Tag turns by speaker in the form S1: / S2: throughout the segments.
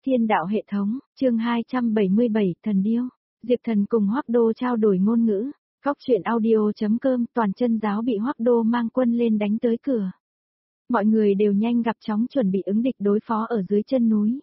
S1: Thiên đạo hệ thống, chương 277, Thần Điêu. Diệp Thần cùng Hoắc Đô trao đổi ngôn ngữ. Cóc truyện audio.com, toàn chân giáo bị Hoắc Đô mang quân lên đánh tới cửa. Mọi người đều nhanh gặp chóng chuẩn bị ứng địch đối phó ở dưới chân núi.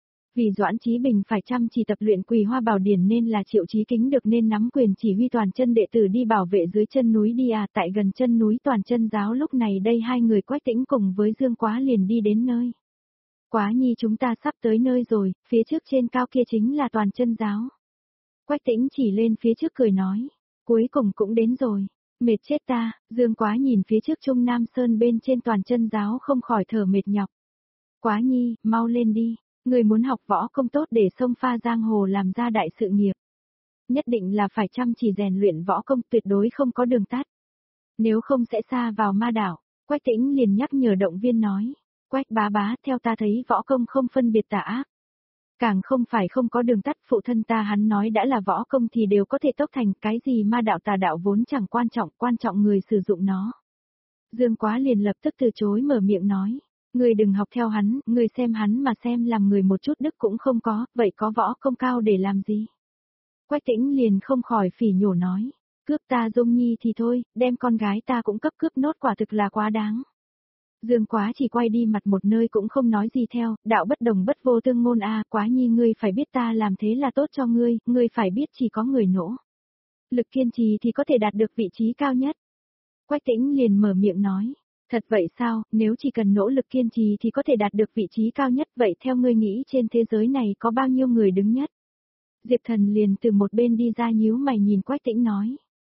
S1: Vì Doãn Chí Bình phải chăm chỉ tập luyện Quỳ Hoa Bảo Điển nên là Triệu Chí Kính được nên nắm quyền chỉ huy toàn chân đệ tử đi bảo vệ dưới chân núi đi tại gần chân núi toàn chân giáo lúc này đây hai người Quách Tĩnh cùng với Dương Quá liền đi đến nơi. Quá nhi chúng ta sắp tới nơi rồi, phía trước trên cao kia chính là toàn chân giáo. Quách Tĩnh chỉ lên phía trước cười nói, cuối cùng cũng đến rồi, mệt chết ta, Dương Quá nhìn phía trước Trung Nam Sơn bên trên toàn chân giáo không khỏi thở mệt nhọc. Quá nhi, mau lên đi, người muốn học võ công tốt để xông pha giang hồ làm ra đại sự nghiệp. Nhất định là phải chăm chỉ rèn luyện võ công tuyệt đối không có đường tắt. Nếu không sẽ xa vào ma đảo, Quách Tĩnh liền nhắc nhở động viên nói. Quách bá bá, theo ta thấy võ công không phân biệt tà ác. Càng không phải không có đường tắt, phụ thân ta hắn nói đã là võ công thì đều có thể tốc thành, cái gì ma đạo tà đạo vốn chẳng quan trọng người sử dụng nó. Dương Quá liền lập tức từ chối mở miệng nói, người đừng học theo hắn, người xem hắn mà xem làm người một chút đức cũng không có, vậy có võ công cao để làm gì? Quách Tĩnh liền không khỏi phỉ nhổ nói, cướp ta Dung Nhi thì thôi, đem con gái ta cũng cướp nốt quả thực là quá đáng. Dương Quá chỉ quay đi mặt một nơi cũng không nói gì theo, đạo bất đồng bất vô tương ngôn Quá nhi ngươi phải biết ta làm thế là tốt cho ngươi phải biết chỉ có người nỗ lực kiên trì thì có thể đạt được vị trí cao nhất. Quách Tĩnh liền mở miệng nói, thật vậy sao, nếu chỉ cần nỗ lực kiên trì thì có thể đạt được vị trí cao nhất, vậy theo ngươi nghĩ trên thế giới này có bao nhiêu người đứng nhất? Diệp Thần liền từ một bên đi ra nhíu mày nhìn Quách Tĩnh nói,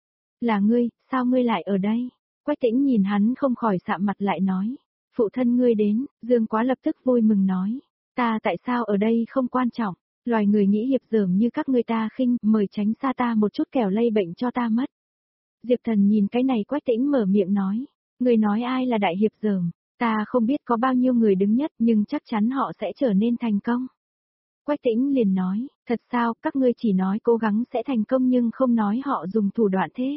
S1: là ngươi, sao ngươi lại ở đây? Quách Tĩnh nhìn hắn không khỏi sạm mặt lại nói, phụ thân ngươi đến, Dương Quá lập tức vui mừng nói, ta tại sao ở đây không quan trọng, loài người nghĩ hiệp dởm như các ngươi ta khinh, mời tránh xa ta một chút kẻo lây bệnh cho ta mất. Diệp Thần nhìn cái này Quách Tĩnh mở miệng nói, ngươi nói ai là đại hiệp dởm, ta không biết có bao nhiêu người đứng nhất nhưng chắc chắn họ sẽ trở nên thành công. Quách Tĩnh liền nói, thật sao, các ngươi chỉ nói cố gắng sẽ thành công nhưng không nói họ dùng thủ đoạn thế.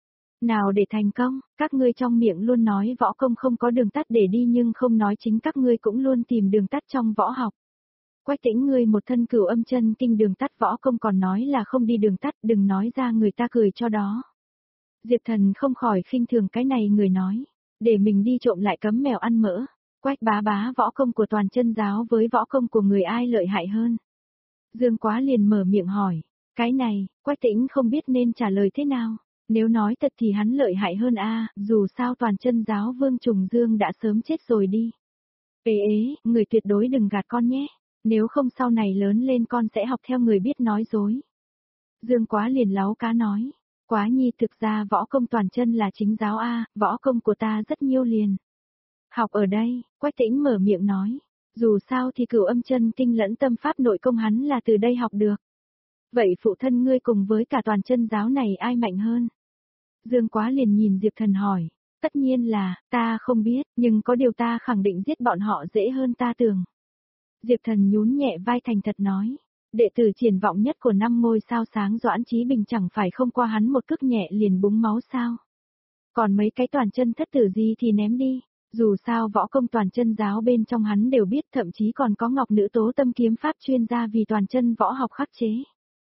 S1: Nào để thành công, các ngươi trong miệng luôn nói võ công không có đường tắt để đi nhưng không nói chính các ngươi cũng luôn tìm đường tắt trong võ học. Quách Tĩnh ngươi một thân Cửu Âm chân kinh đường tắt võ công còn nói là không đi đường tắt, đừng nói ra người ta cười cho đó. Diệp Thần không khỏi khinh thường cái này người nói, để mình đi trộm lại cấm mèo ăn mỡ. Quách bá bá, võ công của toàn chân giáo với võ công của người ai lợi hại hơn? Dương Quá liền mở miệng hỏi, cái này, Quách Tĩnh không biết nên trả lời thế nào. Nếu nói thật thì hắn lợi hại hơn dù sao toàn chân giáo Vương Trùng Dương đã sớm chết rồi đi. Người tuyệt đối đừng gạt con nhé, nếu không sau này lớn lên con sẽ học theo người biết nói dối. Dương Quá liền láu cá nói, Quá nhi thực ra võ công toàn chân là chính giáo võ công của ta rất nhiêu liền. Học ở đây, Quách Tĩnh mở miệng nói, dù sao thì Cửu Âm chân kinh lẫn tâm pháp nội công hắn là từ đây học được. Vậy phụ thân ngươi cùng với cả toàn chân giáo này ai mạnh hơn? Dương Quá liền nhìn Diệp Thần hỏi, tất nhiên là, ta không biết, nhưng có điều ta khẳng định giết bọn họ dễ hơn ta tưởng. Diệp Thần nhún nhẹ vai thành thật nói, đệ tử triển vọng nhất của 5 ngôi sao sáng Doãn Chí Bình chẳng phải không qua hắn một cước nhẹ liền búng máu sao? Còn mấy cái toàn chân thất tử gì thì ném đi, dù sao võ công toàn chân giáo bên trong hắn đều biết, thậm chí còn có Ngọc Nữ Tố Tâm kiếm pháp chuyên gia vì toàn chân võ học khắc chế.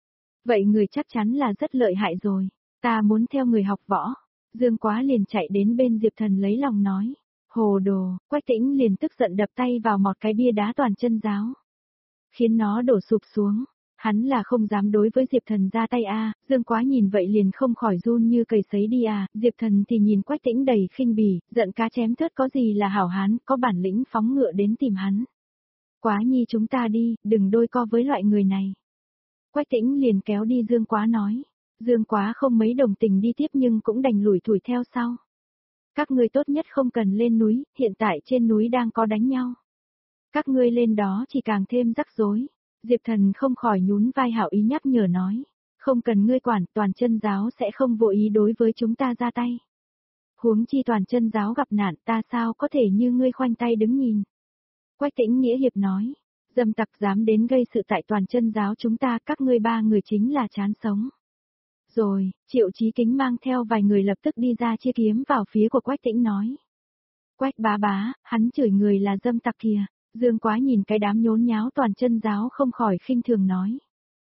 S1: Vậy người chắc chắn là rất lợi hại rồi, ta muốn theo người học võ. Dương Quá liền chạy đến bên Diệp Thần lấy lòng nói, hồ đồ. Quách Tĩnh liền tức giận đập tay vào một cái bia đá toàn chân giáo, khiến nó đổ sụp xuống. Hắn là không dám đối với Diệp Thần ra tay Dương Quá nhìn vậy liền không khỏi run như cầy sấy đi Diệp Thần thì nhìn Quách Tĩnh đầy khinh bỉ, giận cá chém thớt, có gì là hảo hán, có bản lĩnh phóng ngựa đến tìm hắn. Quá nhi chúng ta đi, đừng đôi co với loại người này. Quách Tĩnh liền kéo đi Dương Quá nói. Dương Quá không mấy đồng tình đi tiếp nhưng cũng đành lủi thủi theo sau. Các ngươi tốt nhất không cần lên núi, hiện tại trên núi đang có đánh nhau. Các ngươi lên đó chỉ càng thêm rắc rối. Diệp Thần không khỏi nhún vai hảo ý nhắc nhở nói. Không cần ngươi quản, toàn chân giáo sẽ không vô ý đối với chúng ta ra tay. Huống chi toàn chân giáo gặp nạn, ta sao có thể như ngươi khoanh tay đứng nhìn. Quách Tĩnh nghĩa hiệp nói. Dâm tặc dám đến gây sự tại toàn chân giáo chúng ta, các ngươi 3 người chính là chán sống. Rồi, Triệu Chí Kính mang theo vài người lập tức đi ra chia kiếm vào phía của Quách Tĩnh nói. Quách bá bá, hắn chửi người là dâm tặc kìa. Dương Quá nhìn cái đám nhốn nháo toàn chân giáo không khỏi khinh thường nói.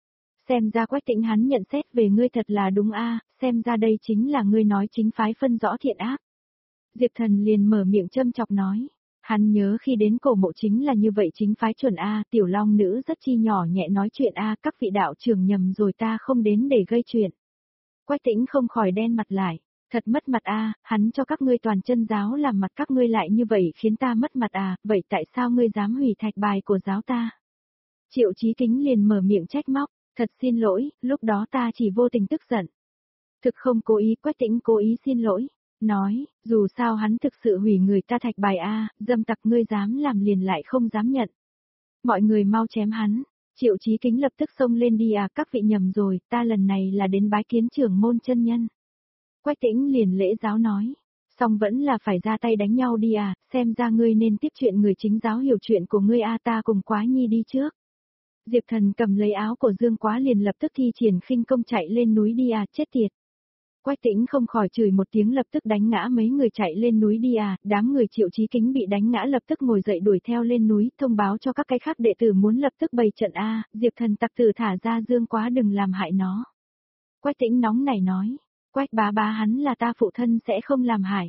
S1: Xem ra Quách Tĩnh hắn nhận xét về ngươi thật là đúng a, xem ra đây chính là ngươi nói chính phái phân rõ thiện ác. Diệp Thần liền mở miệng châm chọc nói. Hắn nhớ khi đến cổ mộ chính là như vậy chính phái chuẩn a, tiểu long nữ rất chi nhỏ nhẹ nói chuyện a, các vị đạo trưởng nhầm rồi ta không đến để gây chuyện. Quách Tĩnh không khỏi đen mặt lại, thật mất mặt a, hắn cho các ngươi toàn chân giáo làm mặt các ngươi lại như vậy khiến ta mất mặt à, vậy tại sao ngươi dám hủy thạch bài của giáo ta? Triệu Chí Kính liền mở miệng trách móc, thật xin lỗi, lúc đó ta chỉ vô tình tức giận. Thực không cố ý, Quách Tĩnh cố ý xin lỗi. Nói, dù sao hắn thực sự hủy người ta thạch bài a, dâm tặc ngươi dám làm liền lại không dám nhận. Mọi người mau chém hắn. Triệu Chí Kính lập tức xông lên đi à, các vị nhầm rồi, ta lần này là đến bái kiến trưởng môn chân nhân. Quách Tĩnh liền lễ giáo nói, song vẫn là phải ra tay đánh nhau đi à, xem ra ngươi nên tiếp chuyện người chính giáo hiểu chuyện của ngươi a, ta cùng Quá Nhi đi trước. Diệp Thần cầm lấy áo của Dương Quá liền lập tức thi triển khinh công chạy lên núi đi à, chết tiệt. Quách Tĩnh không khỏi chửi một tiếng lập tức đánh ngã mấy người chạy lên núi đi à, đám người Triệu Chí Kính bị đánh ngã lập tức ngồi dậy đuổi theo lên núi, thông báo cho các cái khác đệ tử muốn lập tức bày trận a, Diệp Thần tặc tử thả ra Dương Quá đừng làm hại nó. Quách Tĩnh nóng nảy nói, Quách bá bá hắn là ta phụ thân sẽ không làm hại.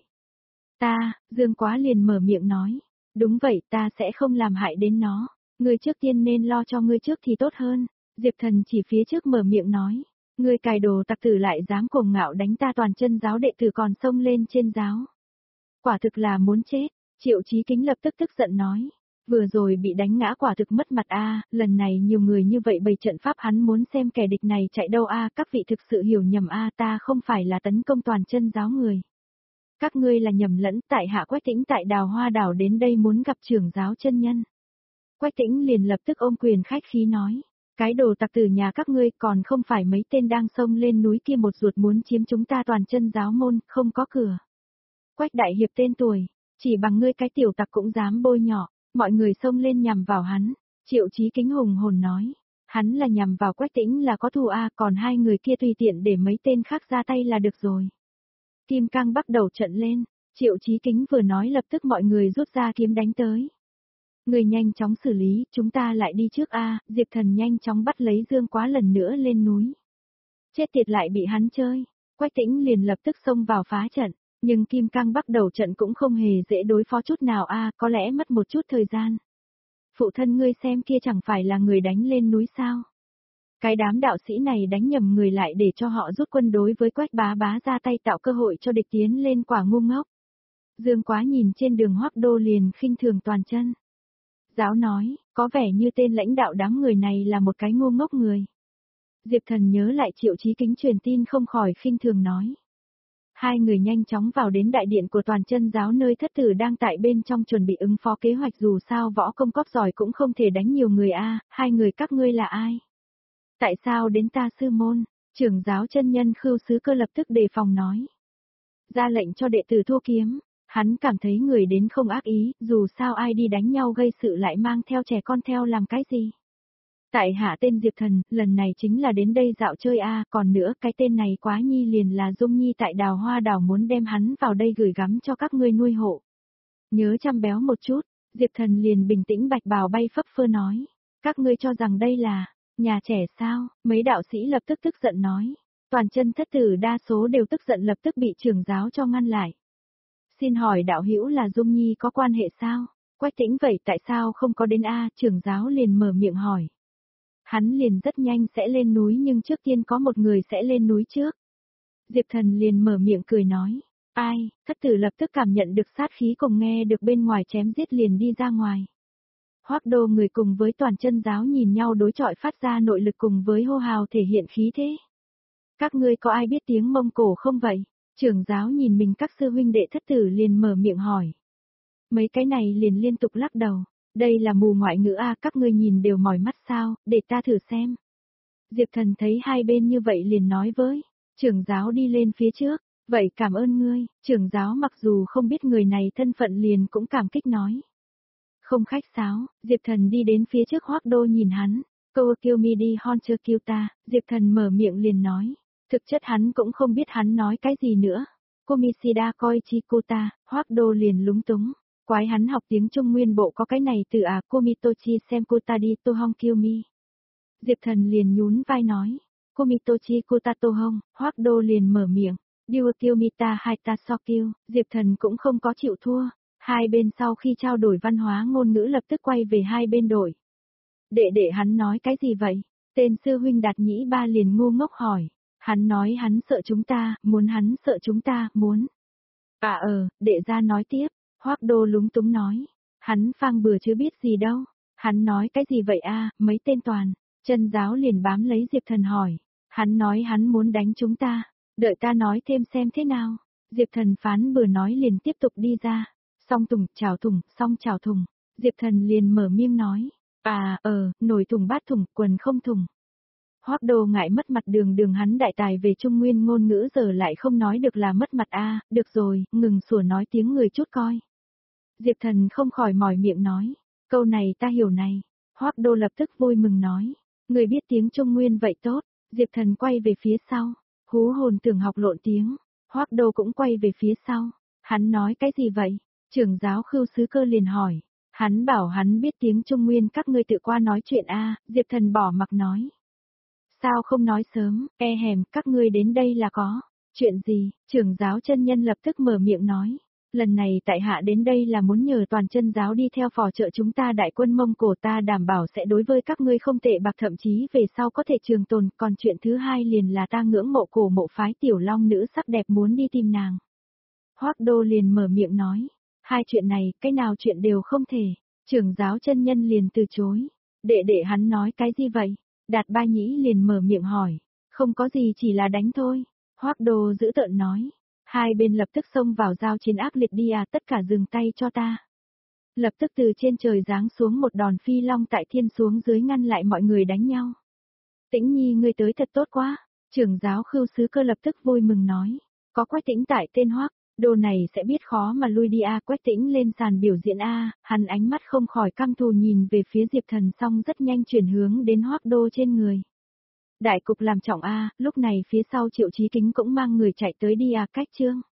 S1: Ta, Dương Quá liền mở miệng nói, đúng vậy ta sẽ không làm hại đến nó, ngươi trước tiên nên lo cho ngươi trước thì tốt hơn, Diệp Thần chỉ phía trước mở miệng nói. Ngươi cài đồ tặc tử lại dám cuồng ngạo đánh ta toàn chân giáo đệ tử còn xông lên trên giáo. Quả thực là muốn chết, Triệu Chí Kính lập tức tức giận nói. Vừa rồi bị đánh ngã quả thực mất mặt a, lần này nhiều người như vậy bày trận pháp hắn muốn xem kẻ địch này chạy đâu a, các vị thực sự hiểu nhầm a, ta không phải là tấn công toàn chân giáo người. Các ngươi là nhầm lẫn, tại hạ Quách Tĩnh tại Đào Hoa đảo đến đây muốn gặp trưởng giáo chân nhân. Quách Tĩnh liền lập tức ôm quyền khách khí nói. Cái đồ tặc tử nhà các ngươi còn không phải mấy tên đang xông lên núi kia một ruột muốn chiếm chúng ta toàn chân giáo môn, không có cửa. Quách đại hiệp tên tuổi, chỉ bằng ngươi cái tiểu tặc cũng dám bôi nhọ, mọi người xông lên nhằm vào hắn. Triệu Chí Kính hùng hồn nói, hắn là nhằm vào Quách Tĩnh là có thù a, còn hai người kia tùy tiện để mấy tên khác ra tay là được rồi. Kim Cang bắt đầu trận lên, Triệu Chí Kính vừa nói lập tức mọi người rút ra kiếm đánh tới. Người nhanh chóng xử lý, chúng ta lại đi trước a, Diệp Thần nhanh chóng bắt lấy Dương Quá lần nữa lên núi. Chết tiệt lại bị hắn chơi, Quách Tĩnh liền lập tức xông vào phá trận, nhưng Kim Cang bắt đầu trận cũng không hề dễ đối phó chút nào a, có lẽ mất một chút thời gian. Phụ thân ngươi xem kia chẳng phải là người đánh lên núi sao? Cái đám đạo sĩ này đánh nhầm người lại để cho họ rút quân đối với Quách bá bá ra tay tạo cơ hội cho địch tiến lên quả ngu ngốc. Dương Quá nhìn trên đường Hoắc Đô liền khinh thường toàn chân. Giáo nói, có vẻ như tên lãnh đạo đám người này là một cái ngu ngốc người. Diệp Thần nhớ lại Triệu Chí Kính truyền tin không khỏi khinh thường nói. Hai người nhanh chóng vào đến đại điện của toàn chân giáo nơi thất tử đang tại bên trong chuẩn bị ứng phó kế hoạch dù sao võ công cóp giỏi cũng không thể đánh nhiều người a, hai người các ngươi là ai? Tại sao đến ta sư môn? Trưởng giáo chân nhân Khưu Sứ Cơ lập tức đề phòng nói. Ra lệnh cho đệ tử thua kiếm. Hắn cảm thấy người đến không ác ý, dù sao ai đi đánh nhau gây sự lại mang theo trẻ con theo làm cái gì. Tại hạ tên Diệp Thần, lần này chính là đến đây dạo chơi a, còn nữa cái tên này Quá Nhi liền là Dung Nhi tại Đào Hoa đảo muốn đem hắn vào đây gửi gắm cho các ngươi nuôi hộ. Nhớ chăm béo một chút, Diệp Thần liền bình tĩnh bạch bào bay phấp phơ nói. Các ngươi cho rằng đây là nhà trẻ sao? Mấy đạo sĩ lập tức tức giận nói. Toàn chân thất tử đa số đều tức giận lập tức bị trưởng giáo cho ngăn lại. Xin hỏi đạo hữu là Dung Nhi có quan hệ sao? Quách Tĩnh vậy tại sao không có đến a? Trưởng giáo liền mở miệng hỏi. Hắn liền rất nhanh sẽ lên núi nhưng trước tiên có một người sẽ lên núi trước. Diệp Thần liền mở miệng cười nói. Ai? Thất tử lập tức cảm nhận được sát khí cùng nghe được bên ngoài chém giết liền đi ra ngoài. Hoắc Đô người cùng với toàn chân giáo nhìn nhau đối chọi phát ra nội lực cùng với hô hào thể hiện khí thế. Các ngươi có ai biết tiếng Mông Cổ không vậy? Trưởng giáo nhìn mình các sư huynh đệ thất tử liền mở miệng hỏi. Mấy cái này liền liên tục lắc đầu. Đây là mù ngoại ngữ a, các ngươi nhìn đều mỏi mắt sao, để ta thử xem. Diệp Thần thấy hai bên như vậy liền nói với. Trưởng giáo đi lên phía trước. Vậy cảm ơn ngươi. Trưởng giáo mặc dù không biết người này thân phận liền cũng cảm kích nói. Không khách sáo, Diệp Thần đi đến phía trước Hoắc Đô nhìn hắn. Câu kêu mi đi hon chưa kêu ta, Diệp Thần mở miệng liền nói. Thực chất hắn cũng không biết hắn nói cái gì nữa. Komisida coi chi cô ta, Hoắc Đô liền lúng túng. Quái hắn học tiếng Trung nguyên bộ có cái này từ à, Komitochi Senkutadi Tohong Kyumi. Diệp Thần liền nhún vai nói, Komitochi Kutatohong, Hoắc Đô liền mở miệng, Diu Kyumita Haita Sokyu, Diệp Thần cũng không có chịu thua. Hai bên sau khi trao đổi văn hóa ngôn ngữ lập tức quay về hai bên đổi. Đệ hắn nói cái gì vậy? Tên sư huynh Đạt Nhĩ Ba liền ngu ngốc hỏi. Hắn nói hắn sợ chúng ta, muốn hắn sợ chúng ta, muốn. À đệ ra nói tiếp, Hoắc Đô lúng túng nói. Hắn phang bừa chứ biết gì đâu. Hắn nói cái gì vậy a? Mấy tên toàn. Chân giáo liền bám lấy Diệp Thần hỏi. Hắn nói hắn muốn đánh chúng ta. Đợi ta nói thêm xem thế nào. Diệp Thần phán bừa nói liền tiếp tục đi ra. Song thùng, chào thùng, song chào thùng. Diệp Thần liền mở miệng nói. Nồi thùng bát thùng, quần không thùng. Hoắc Đô ngại mất mặt đường hắn đại tài về Trung Nguyên ngôn ngữ giờ lại không nói được là mất mặt a, được rồi, ngừng sủa nói tiếng người chút coi. Diệp Thần không khỏi mỏi miệng nói, câu này ta hiểu này. Hoắc Đô lập tức vui mừng nói, người biết tiếng Trung Nguyên vậy tốt. Diệp Thần quay về phía sau, hú hồn tưởng học lộn tiếng. Hoắc Đô cũng quay về phía sau, hắn nói cái gì vậy? Trưởng giáo Khưu Sứ Cơ liền hỏi. Hắn bảo hắn biết tiếng Trung Nguyên các ngươi tự qua nói chuyện a. Diệp Thần bỏ mặc nói. Sao không nói sớm, các ngươi đến đây là có. Chuyện gì? Trưởng giáo chân nhân lập tức mở miệng nói. Lần này tại hạ đến đây là muốn nhờ toàn chân giáo đi theo phò trợ chúng ta đại quân Mông Cổ, ta đảm bảo sẽ đối với các ngươi không tệ bạc, thậm chí về sau có thể trường tồn. Còn chuyện thứ hai liền là ta ngưỡng mộ cổ mộ phái tiểu long nữ sắc đẹp, muốn đi tìm nàng. Hoắc Đô liền mở miệng nói. Hai chuyện này, cái nào chuyện đều không thể. Trưởng giáo chân nhân liền từ chối. Đệ hắn nói cái gì vậy? Đạt Ba Nhĩ liền mở miệng hỏi. Không có gì, chỉ là đánh thôi. Hoắc Đô giữ tợn nói. Hai bên lập tức xông vào giao chiến ác liệt đi à, tất cả dừng tay cho ta. Lập tức từ trên trời giáng xuống một đòn phi long tại thiên xuống dưới ngăn lại mọi người đánh nhau. Tĩnh Nhi ngươi tới thật tốt quá. Trưởng giáo Khưu Sứ Cơ lập tức vui mừng nói. Có Quách Tĩnh tại tên Hoắc Đô này sẽ biết khó mà lui đi a. Quách Tĩnh lên sàn biểu diễn a. Hắn ánh mắt không khỏi căm thù nhìn về phía Diệp Thần, xong rất nhanh chuyển hướng đến Hoắc Đô trên người. Đại cục làm trọng a. Lúc này phía sau Triệu Chí Kính cũng mang người chạy tới đi a. Cách Trương